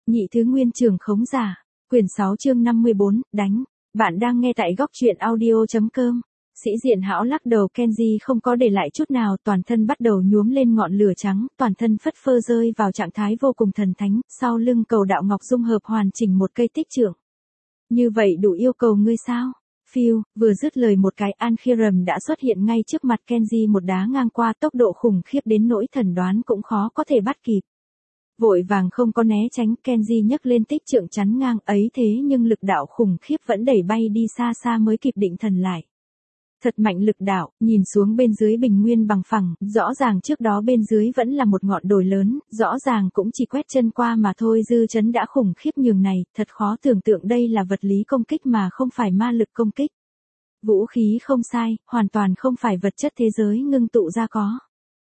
Nhị thứ nguyên trường khống giả. Quyển 6 chương 54, đánh. Bạn đang nghe tại góc truyện audio.com. Sĩ diện hão lắc đầu, Kenji không có để lại chút nào, toàn thân bắt đầu nhuốm lên ngọn lửa trắng, toàn thân phất phơ rơi vào trạng thái vô cùng thần thánh, sau lưng cầu đạo ngọc dung hợp hoàn chỉnh một cây tích trượng. Như vậy đủ yêu cầu ngươi sao? Phiêu, vừa dứt lời một cái, Ankhiram đã xuất hiện ngay trước mặt Kenji, một đá ngang qua, tốc độ khủng khiếp đến nỗi thần đoán cũng khó có thể bắt kịp. Vội vàng không có né tránh, Kenji nhấc lên tích trượng chắn ngang ấy, thế nhưng lực đạo khủng khiếp vẫn đẩy bay đi xa xa mới kịp định thần lại. Thật mạnh lực đạo, nhìn xuống bên dưới bình nguyên bằng phẳng, rõ ràng trước đó bên dưới vẫn là một ngọn đồi lớn, rõ ràng cũng chỉ quét chân qua mà thôi, dư chấn đã khủng khiếp nhường này, thật khó tưởng tượng đây là vật lý công kích mà không phải ma lực công kích. Vũ khí không sai, hoàn toàn không phải vật chất thế giới ngưng tụ ra có.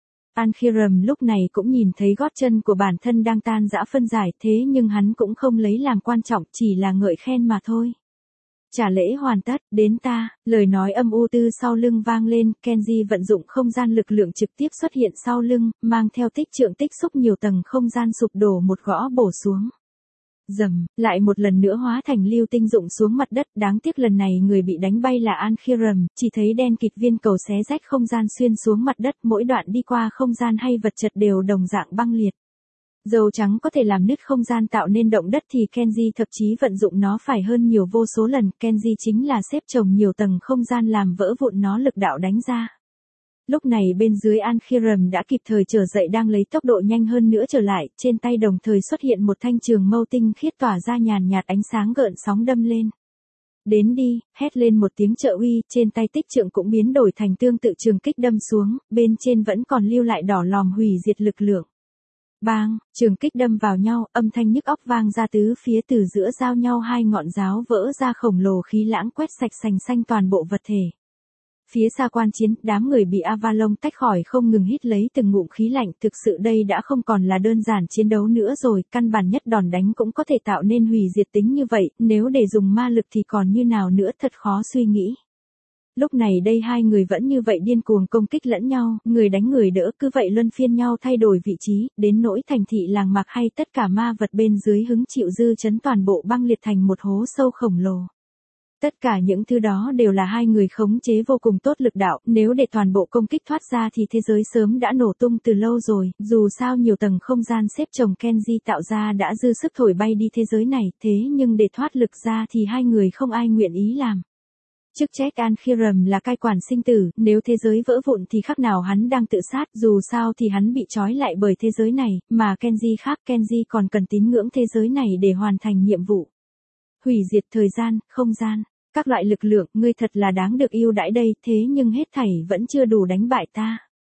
Ankhiram lúc này cũng nhìn thấy gót chân của bản thân đang tan rã phân giải, thế nhưng hắn cũng không lấy làm quan trọng, chỉ là ngợi khen mà thôi. Trả lễ hoàn tất, đến ta, lời nói âm u từ sau lưng vang lên, Kenji vận dụng không gian lực lượng trực tiếp xuất hiện sau lưng, mang theo tích trượng tích xúc nhiều tầng không gian sụp đổ một gõ bổ xuống. Dầm, lại một lần nữa hóa thành lưu tinh rụng xuống mặt đất, đáng tiếc lần này người bị đánh bay là Ankhiram, chỉ thấy đen kịt viên cầu xé rách không gian xuyên xuống mặt đất, mỗi đoạn đi qua không gian hay vật chất đều đồng dạng băng liệt. Dầu trắng có thể làm nứt không gian tạo nên động đất thì Kenji thậm chí vận dụng nó phải hơn nhiều vô số lần, Kenji chính là xếp chồng nhiều tầng không gian làm vỡ vụn nó lực đạo đánh ra. Lúc này bên dưới Ankhiram đã kịp thời trở dậy, đang lấy tốc độ nhanh hơn nữa trở lại, trên tay đồng thời xuất hiện một thanh trường mâu tinh khiết tỏa ra nhàn nhạt ánh sáng gợn sóng đâm lên. Đến đi, hét lên một tiếng trợ uy, trên tay tích trượng cũng biến đổi thành tương tự trường kích đâm xuống, bên trên vẫn còn lưu lại đỏ lòm hủy diệt lực lượng. Bang, trường kích đâm vào nhau, âm thanh nhức óc vang ra tứ phía, từ giữa giao nhau hai ngọn giáo vỡ ra khổng lồ, khí lãng quét sạch sành xanh toàn bộ vật thể. Phía xa quan chiến, đám người bị Avalon tách khỏi không ngừng hít lấy từng ngụm khí lạnh, thực sự đây đã không còn là đơn giản chiến đấu nữa rồi, căn bản nhất đòn đánh cũng có thể tạo nên hủy diệt tính như vậy, nếu để dùng ma lực thì còn như nào nữa, thật khó suy nghĩ. Lúc này đây hai người vẫn như vậy điên cuồng công kích lẫn nhau, người đánh người đỡ, cứ vậy luân phiên nhau thay đổi vị trí, đến nỗi thành thị làng mạc hay tất cả ma vật bên dưới hứng chịu dư chấn toàn bộ băng liệt thành một hố sâu khổng lồ. Tất cả những thứ đó đều là hai người khống chế vô cùng tốt lực đạo, nếu để toàn bộ công kích thoát ra thì thế giới sớm đã nổ tung từ lâu rồi, dù sao nhiều tầng không gian xếp chồng Kenji tạo ra đã dư sức thổi bay đi thế giới này, thế nhưng để thoát lực ra thì hai người không ai nguyện ý làm. Chức trách Ankhiram là cai quản sinh tử, nếu thế giới vỡ vụn thì khác nào hắn đang tự sát, dù sao thì hắn bị trói lại bởi thế giới này, mà Kenji khác, Kenji còn cần tín ngưỡng thế giới này để hoàn thành nhiệm vụ. Hủy diệt thời gian, không gian, các loại lực lượng, ngươi thật là đáng được yêu đãi đây, thế nhưng hết thảy vẫn chưa đủ đánh bại ta.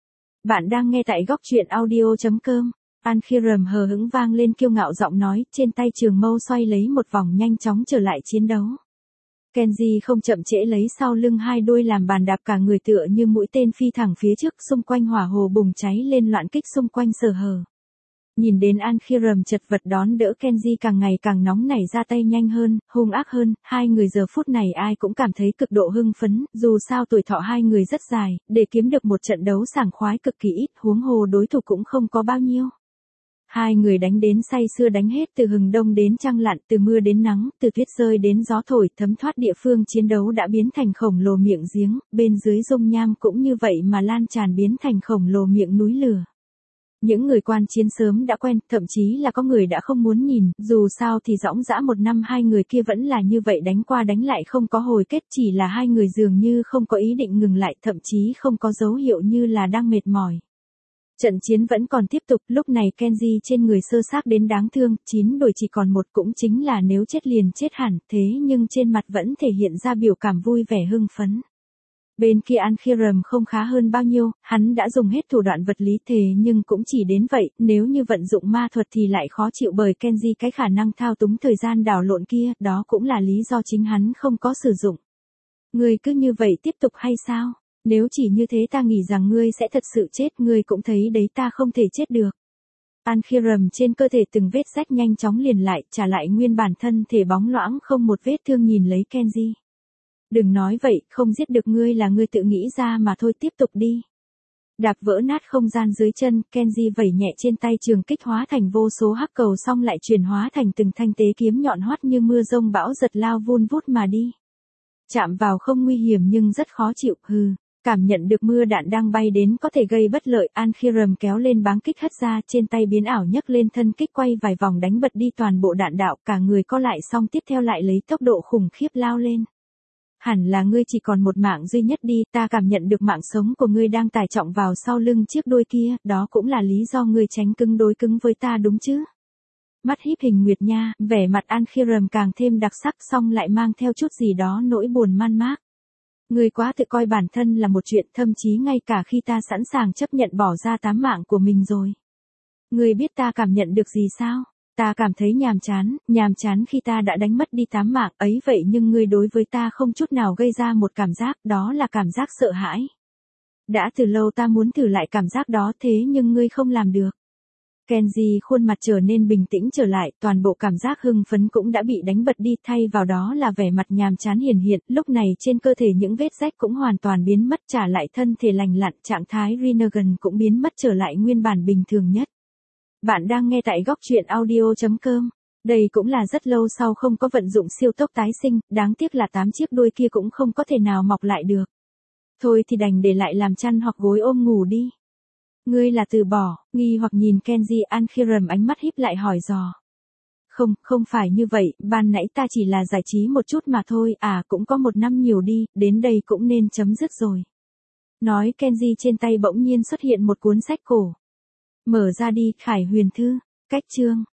Bạn đang nghe tại góc truyện audio.com. Ankhiram hờ hững vang lên kiêu ngạo giọng nói, trên tay trường mâu xoay lấy một vòng nhanh chóng trở lại chiến đấu. Kenji không chậm trễ, lấy sau lưng hai đuôi làm bàn đạp, cả người tựa như mũi tên phi thẳng phía trước, xung quanh hỏa hồ bùng cháy lên, loạn kích xung quanh sở hở. Nhìn đến Ankhiram chật vật đón đỡ, Kenji càng ngày càng nóng nảy, ra tay nhanh hơn, hung ác hơn, hai người giờ phút này ai cũng cảm thấy cực độ hưng phấn, dù sao tuổi thọ hai người rất dài, để kiếm được một trận đấu sảng khoái cực kỳ ít, huống hồ đối thủ cũng không có bao nhiêu. Hai người đánh đến say sưa, đánh hết từ hừng đông đến trăng lặn, từ mưa đến nắng, từ tuyết rơi đến gió thổi, thấm thoát địa phương chiến đấu đã biến thành khổng lồ miệng giếng, bên dưới dung nham cũng như vậy mà lan tràn biến thành khổng lồ miệng núi lửa. Những người quan chiến sớm đã quen, thậm chí là có người đã không muốn nhìn, dù sao thì dõng dã một năm hai người kia vẫn là như vậy đánh qua đánh lại không có hồi kết, chỉ là hai người dường như không có ý định ngừng lại, thậm chí không có dấu hiệu như là đang mệt mỏi. Trận chiến vẫn còn tiếp tục, lúc này Kenji trên người sơ xác đến đáng thương, 9 đồi chỉ còn một, cũng chính là nếu chết liền chết hẳn, thế nhưng trên mặt vẫn thể hiện ra biểu cảm vui vẻ hưng phấn. Bên kia Ankhiram không khá hơn bao nhiêu, hắn đã dùng hết thủ đoạn vật lý, thế nhưng cũng chỉ đến vậy, nếu như vận dụng ma thuật thì lại khó chịu, bởi Kenji cái khả năng thao túng thời gian đảo lộn kia, đó cũng là lý do chính hắn không có sử dụng. Ngươi cứ như vậy tiếp tục hay sao? Nếu chỉ như thế ta nghĩ rằng ngươi sẽ thật sự chết, ngươi cũng thấy đấy, ta không thể chết được. Ankhiram trên cơ thể từng vết rách nhanh chóng liền lại, trả lại nguyên bản thân thể bóng loãng không một vết thương, nhìn lấy Kenji. Đừng nói vậy, không giết được ngươi là ngươi tự nghĩ ra mà thôi, tiếp tục đi. Đạp vỡ nát không gian dưới chân, Kenji vẩy nhẹ trên tay trường kích hóa thành vô số hắc cầu xong lại chuyển hóa thành từng thanh tế kiếm nhọn hoắt như mưa rông bão giật lao vun vút mà đi. Chạm vào không nguy hiểm nhưng rất khó chịu, Cảm nhận được mưa đạn đang bay đến có thể gây bất lợi, Ankhiram kéo lên báng kích hất ra, trên tay biến ảo nhấc lên thân kích quay vài vòng đánh bật đi toàn bộ đạn đạo, cả người co lại xong tiếp theo lại lấy tốc độ khủng khiếp lao lên. Hẳn là ngươi chỉ còn một mạng duy nhất đi, ta cảm nhận được mạng sống của ngươi đang tải trọng vào sau lưng chiếc đuôi kia, đó cũng là lý do ngươi tránh cứng đối cứng với ta đúng chứ? Mắt híp hình nguyệt nha, vẻ mặt Ankhiram càng thêm đặc sắc xong lại mang theo chút gì đó nỗi buồn man mác. Ngươi quá tự coi bản thân là một chuyện, thậm chí ngay cả khi ta sẵn sàng chấp nhận bỏ ra 8 mạng của mình rồi. Ngươi biết ta cảm nhận được gì sao? Ta cảm thấy nhàm chán khi ta đã đánh mất đi 8 mạng ấy vậy nhưng ngươi đối với ta không chút nào gây ra một cảm giác, đó là cảm giác sợ hãi. Đã từ lâu ta muốn thử lại cảm giác đó thế nhưng ngươi không làm được. Kenji khuôn mặt trở nên bình tĩnh trở lại, toàn bộ cảm giác hưng phấn cũng đã bị đánh bật đi, thay vào đó là vẻ mặt nhàm chán hiển hiện, lúc này trên cơ thể những vết rách cũng hoàn toàn biến mất, trả lại thân thể lành lặn, trạng thái Rinnegan cũng biến mất trở lại nguyên bản bình thường nhất. Bạn đang nghe tại góc truyện audio.com. Đây cũng là rất lâu sau không có vận dụng siêu tốc tái sinh, đáng tiếc là 8 chiếc đuôi kia cũng không có thể nào mọc lại được. Thôi thì đành để lại làm chăn hoặc gối ôm ngủ đi. Ngươi là từ bỏ, nghi hoặc nhìn Kenji, Ankhiram ánh mắt híp lại hỏi dò. Không phải như vậy, ban nãy ta chỉ là giải trí một chút mà thôi, cũng có 1 năm nhiều đi, đến đây cũng nên chấm dứt rồi. Nói Kenji trên tay bỗng nhiên xuất hiện một cuốn sách cổ. Mở ra đi, Khải Huyền Thư, cách chương.